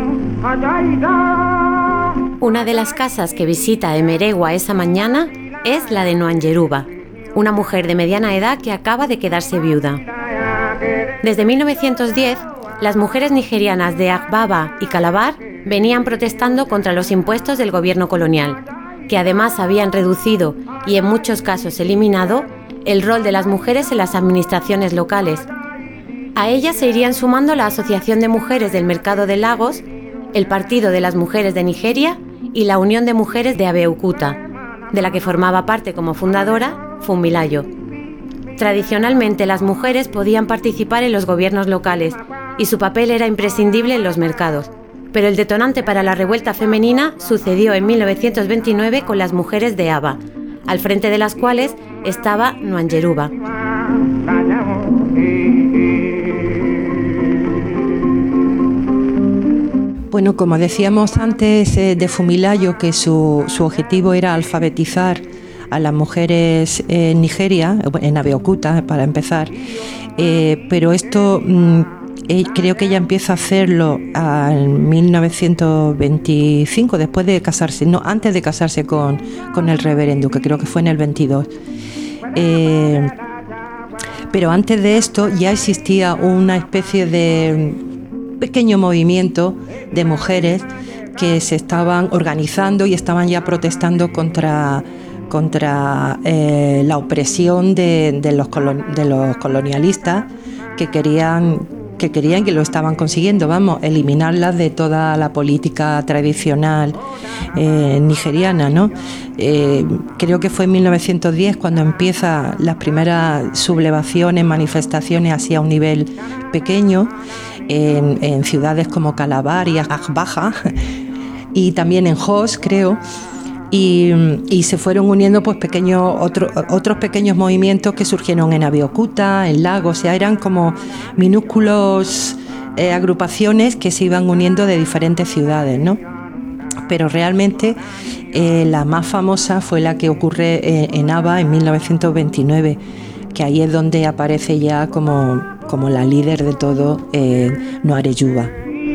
Una de las casas que visita Emeregwa esa mañana es la de Nwanjeruba, una mujer de mediana edad que acaba de quedarse viuda. Desde 1910, las mujeres nigerianas de Agbaba y Calabar venían protestando contra los impuestos del gobierno colonial, que además habían reducido y en muchos casos eliminado el rol de las mujeres en las administraciones locales. A ellas se irían sumando la Asociación de Mujeres del Mercado de Lagos, el Partido de las Mujeres de Nigeria y la Unión de Mujeres de Abeokuta, de la que formaba parte como fundadora Funmilayo. Tradicionalmente las mujeres podían participar en los gobiernos locales y su papel era imprescindible en los mercados, pero el detonante para la revuelta femenina sucedió en 1929 con las mujeres de Aba, al frente de las cuales estaba Nwanjeruba. Bueno, como decíamos antes de Funmilayo, que su objetivo era alfabetizar a las mujeres en Nigeria, en Abeokuta para empezar, pero esto creo que ella empieza a hacerlo en 1925, después de casarse, no, antes de casarse con el reverendo, que creo que fue en el 22. Pero antes de esto ya existía una especie de pequeño movimiento de mujeres que se estaban organizando y estaban ya protestando contra la opresión de los colonialistas que querían que lo estaban consiguiendo, eliminarlas de toda la política tradicional nigeriana, ¿no? Creo que fue en 1910 cuando empiezan las primeras sublevaciones, manifestaciones así a un nivel pequeño en ciudades como Calabar y Agbaja y también en Jos, creo. Y se fueron uniendo pues otros pequeños movimientos que surgieron en Abeokuta, en Lagos, o sea, eran como minúsculos agrupaciones que se iban uniendo de diferentes ciudades, ¿no? Pero realmente la más famosa fue la que ocurre en Aba en 1929, que ahí es donde aparece ya como la líder de todo Nwanjeruba.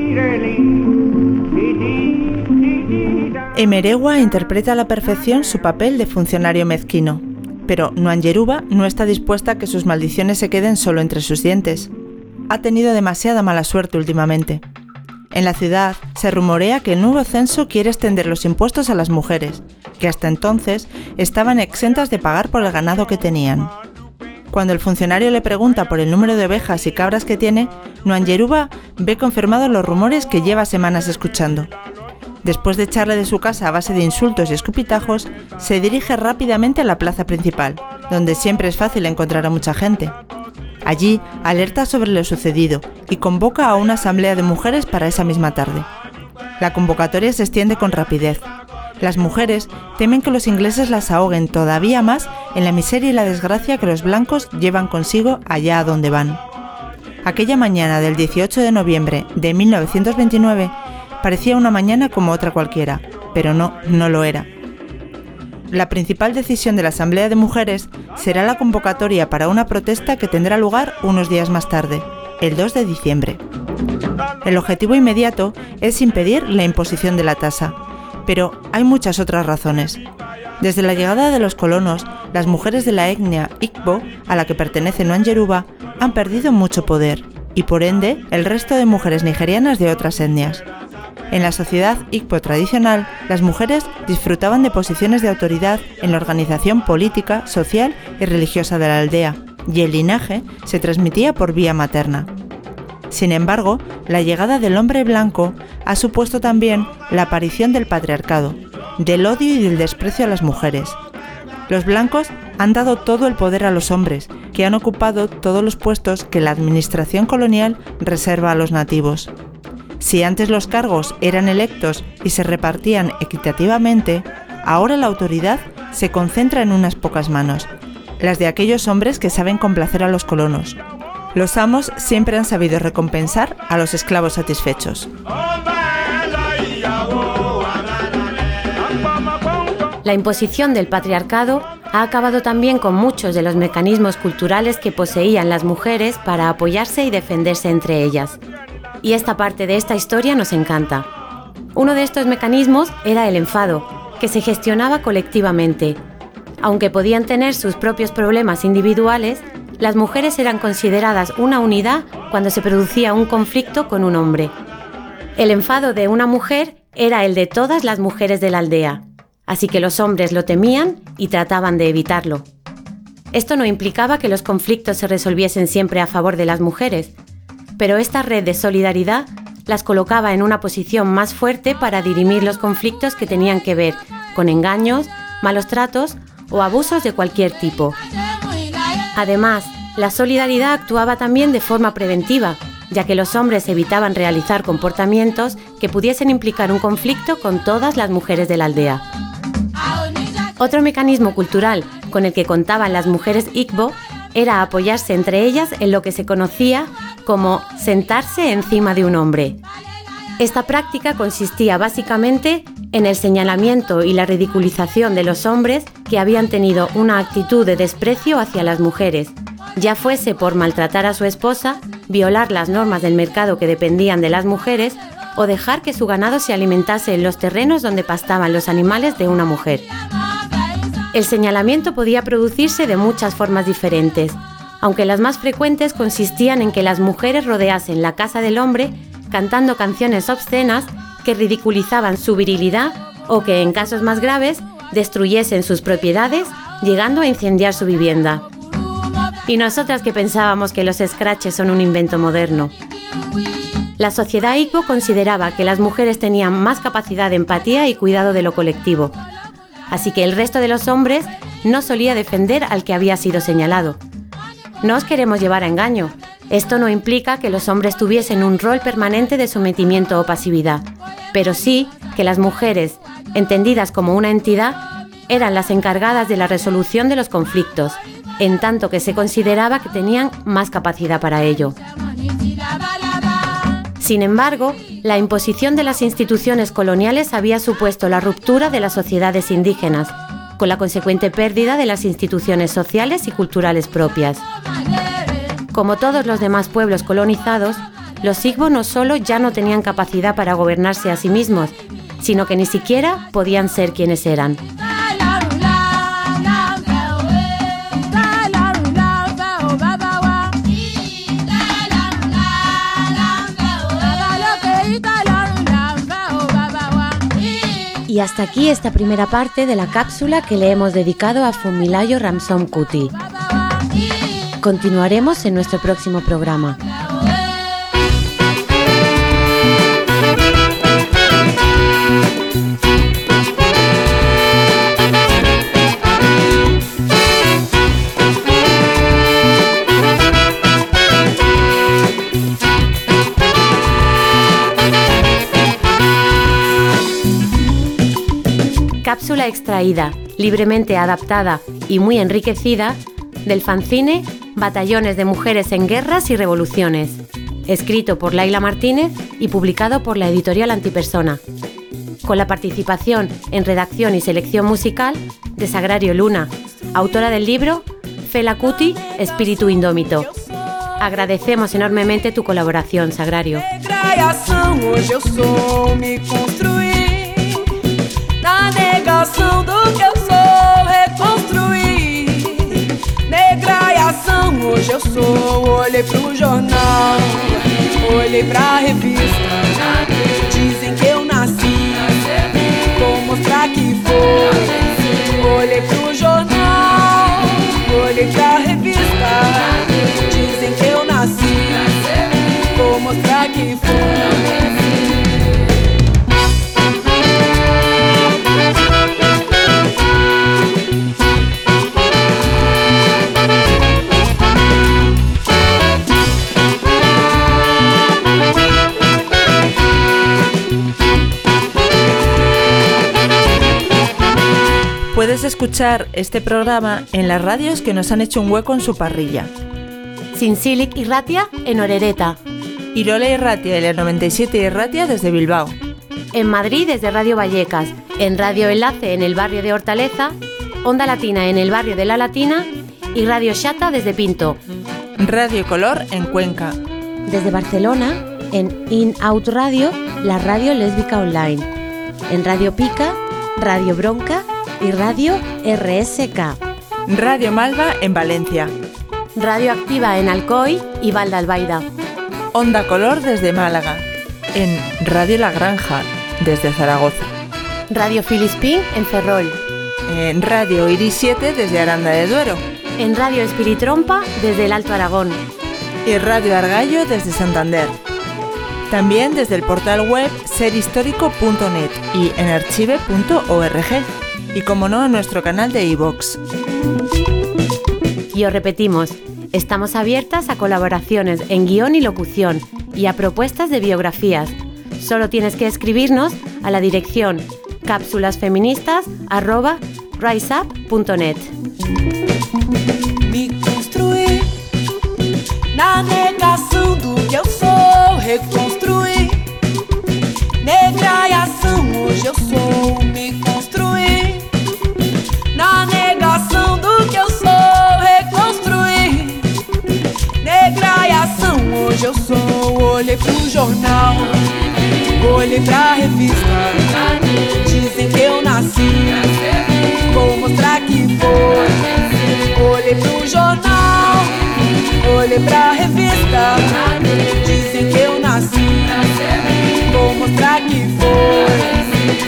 Emeregwa interpreta a la perfección su papel de funcionario mezquino, pero Nwanjeruba no está dispuesta a que sus maldiciones se queden solo entre sus dientes. Ha tenido demasiada mala suerte últimamente. En la ciudad se rumorea que el nuevo censo quiere extender los impuestos a las mujeres, que hasta entonces estaban exentas de pagar por el ganado que tenían. Cuando el funcionario le pregunta por el número de ovejas y cabras que tiene, Nwanjeruba ve confirmados los rumores que lleva semanas escuchando. Después de echarle de su casa a base de insultos y escupitajos, se dirige rápidamente a la plaza principal, donde siempre es fácil encontrar a mucha gente. Allí alerta sobre lo sucedido y convoca a una asamblea de mujeres para esa misma tarde. La convocatoria se extiende con rapidez. Las mujeres temen que los ingleses las ahoguen todavía más en la miseria y la desgracia que los blancos llevan consigo allá a donde van. Aquella mañana del 18 de noviembre de 1929 parecía una mañana como otra cualquiera, pero no lo era. La principal decisión de la Asamblea de Mujeres será la convocatoria para una protesta que tendrá lugar unos días más tarde, el 2 de diciembre. El objetivo inmediato es impedir la imposición de la tasa, pero hay muchas otras razones. Desde la llegada de los colonos, las mujeres de la etnia Igbo, a la que pertenece Nwanjeruba, han perdido mucho poder, y por ende, el resto de mujeres nigerianas de otras etnias. En la sociedad Igbo tradicional, las mujeres disfrutaban de posiciones de autoridad en la organización política, social y religiosa de la aldea, y el linaje se transmitía por vía materna. Sin embargo, la llegada del hombre blanco ha supuesto también la aparición del patriarcado, del odio y del desprecio a las mujeres. Los blancos han dado todo el poder a los hombres, que han ocupado todos los puestos que la administración colonial reserva a los nativos. Si antes los cargos eran electos y se repartían equitativamente, ahora la autoridad se concentra en unas pocas manos, las de aquellos hombres que saben complacer a los colonos. Los amos siempre han sabido recompensar a los esclavos satisfechos. La imposición del patriarcado ha acabado también con muchos de los mecanismos culturales que poseían las mujeres para apoyarse y defenderse entre ellas. Y esta parte de esta historia nos encanta. Uno de estos mecanismos era el enfado, que se gestionaba colectivamente. Aunque podían tener sus propios problemas individuales, las mujeres eran consideradas una unidad cuando se producía un conflicto con un hombre. El enfado de una mujer era el de todas las mujeres de la aldea, así que los hombres lo temían y trataban de evitarlo. Esto no implicaba que los conflictos se resolviesen siempre a favor de las mujeres, pero esta red de solidaridad las colocaba en una posición más fuerte para dirimir los conflictos que tenían que ver con engaños, malos tratos o abusos de cualquier tipo. Además, la solidaridad actuaba también de forma preventiva, ya que los hombres evitaban realizar comportamientos que pudiesen implicar un conflicto con todas las mujeres de la aldea. Otro mecanismo cultural con el que contaban las mujeres Igbo era apoyarse entre ellas en lo que se conocía como sentarse encima de un hombre. Esta práctica consistía básicamente en el señalamiento y la ridiculización de los hombres que habían tenido una actitud de desprecio hacia las mujeres, ya fuese por maltratar a su esposa, violar las normas del mercado que dependían de las mujeres o dejar que su ganado se alimentase en los terrenos donde pastaban los animales de una mujer. El señalamiento podía producirse de muchas formas diferentes, aunque las más frecuentes consistían en que las mujeres rodeasen la casa del hombre cantando canciones obscenas que ridiculizaban su virilidad o que, en casos más graves, destruyesen sus propiedades, llegando a incendiar su vivienda. Y nosotras que pensábamos que los scratches son un invento moderno. La sociedad Igbo consideraba que las mujeres tenían más capacidad de empatía y cuidado de lo colectivo, así que el resto de los hombres no solía defender al que había sido señalado. No os queremos llevar a engaño. Esto no implica que los hombres tuviesen un rol permanente de sometimiento o pasividad, pero sí que las mujeres, entendidas como una entidad, eran las encargadas de la resolución de los conflictos, en tanto que se consideraba que tenían más capacidad para ello. Sin embargo, la imposición de las instituciones coloniales había supuesto la ruptura de las sociedades indígenas, con la consecuente pérdida de las instituciones sociales y culturales propias. Como todos los demás pueblos colonizados, los Igbo no solo ya no tenían capacidad para gobernarse a sí mismos, sino que ni siquiera podían ser quienes eran. Y hasta aquí esta primera parte de la cápsula que le hemos dedicado a Funmilayo Ransome Kuti. Continuaremos en nuestro próximo programa. cápsula extraída, libremente adaptada y muy enriquecida del fanzine Batallones de Mujeres en Guerras y Revoluciones, escrito por Laila Martínez y publicado por la editorial Antipersona, con la participación en redacción y selección musical de Sagrario Luna, autora del libro Fela Kuti, Espíritu Indómito. Agradecemos enormemente tu colaboración, Sagrario. Na negação do que eu sou, reconstruir. Negraiação, hoje eu sou. Olhei pro jornal, olhei pra revista. Dizem que eu nasci, vou mostrar que foi. Olhei pro jornal, olhei pra revista. Dizem que eu nasci, vou mostrar que foi. Puedes escuchar este programa en las radios que nos han hecho un hueco en su parrilla. Zintzilik Irratia en Orereta. Irola Irratia y la 97 Irratia desde Bilbao. En Madrid desde Radio Vallecas. En Radio Enlace en el barrio de Hortaleza. Onda Latina en el barrio de La Latina. Y Radio Xata desde Pinto. Radio Color en Cuenca. Desde Barcelona, en In Out Radio, la radio lésbica online. En Radio Pica, Radio Bronca y Radio RSK. Radio Malva en Valencia. Radio Activa en Alcoy y Valdalbaida. Onda Color desde Málaga. En Radio La Granja desde Zaragoza. Radio Filispín en Ferrol. En Radio Iris 7 desde Aranda de Duero. En Radio Espiritrompa desde el Alto Aragón. Y Radio Argallo desde Santander. También desde el portal web serhistórico.net y en archive.org. Y como no, en nuestro canal de iVoox. Y os repetimos, estamos abiertas a colaboraciones en guión y locución y a propuestas de biografías. Solo tienes que escribirnos a la dirección cápsulasfeministas@riseup.net. Me construir na negação do que eu sou, reconstruir. Negraiação, hoje eu sou. Me construir na negação do que eu sou, reconstruir. Negraiação, hoje eu sou. Olhei pro jornal, olhei pra revista. Dizem que eu nasci, vou mostrar que foi. Olhei pro jornal, olhei pra revista. Dizem que eu nasci, vou mostrar que foi.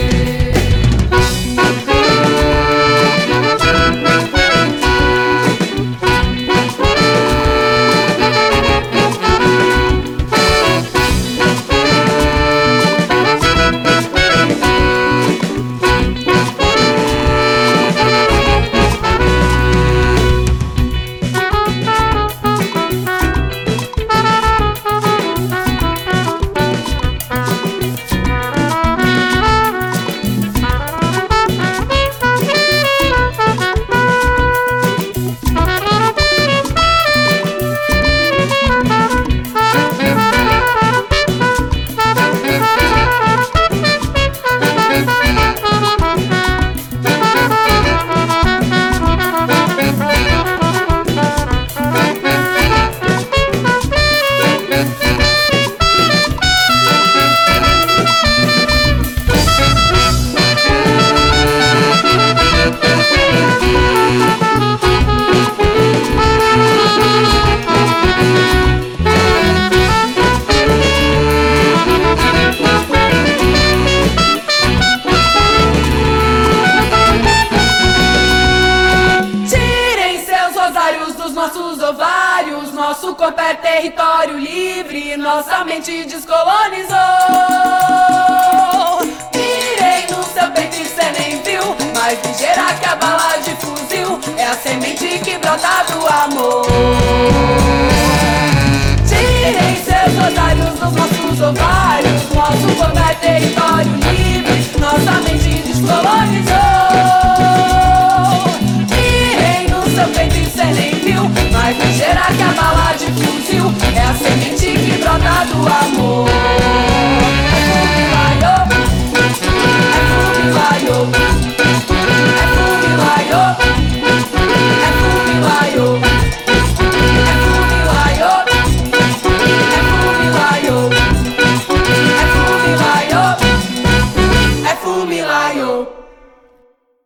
Nosso corpo é território livre, nossa mente descolonizou. Mirei no seu peito e cê nem viu, mais ligeira que a bala de fuzil, é a semente que brota do amor. Tirem seus osários nos nossos ovários, nosso corpo é território livre, nossa mente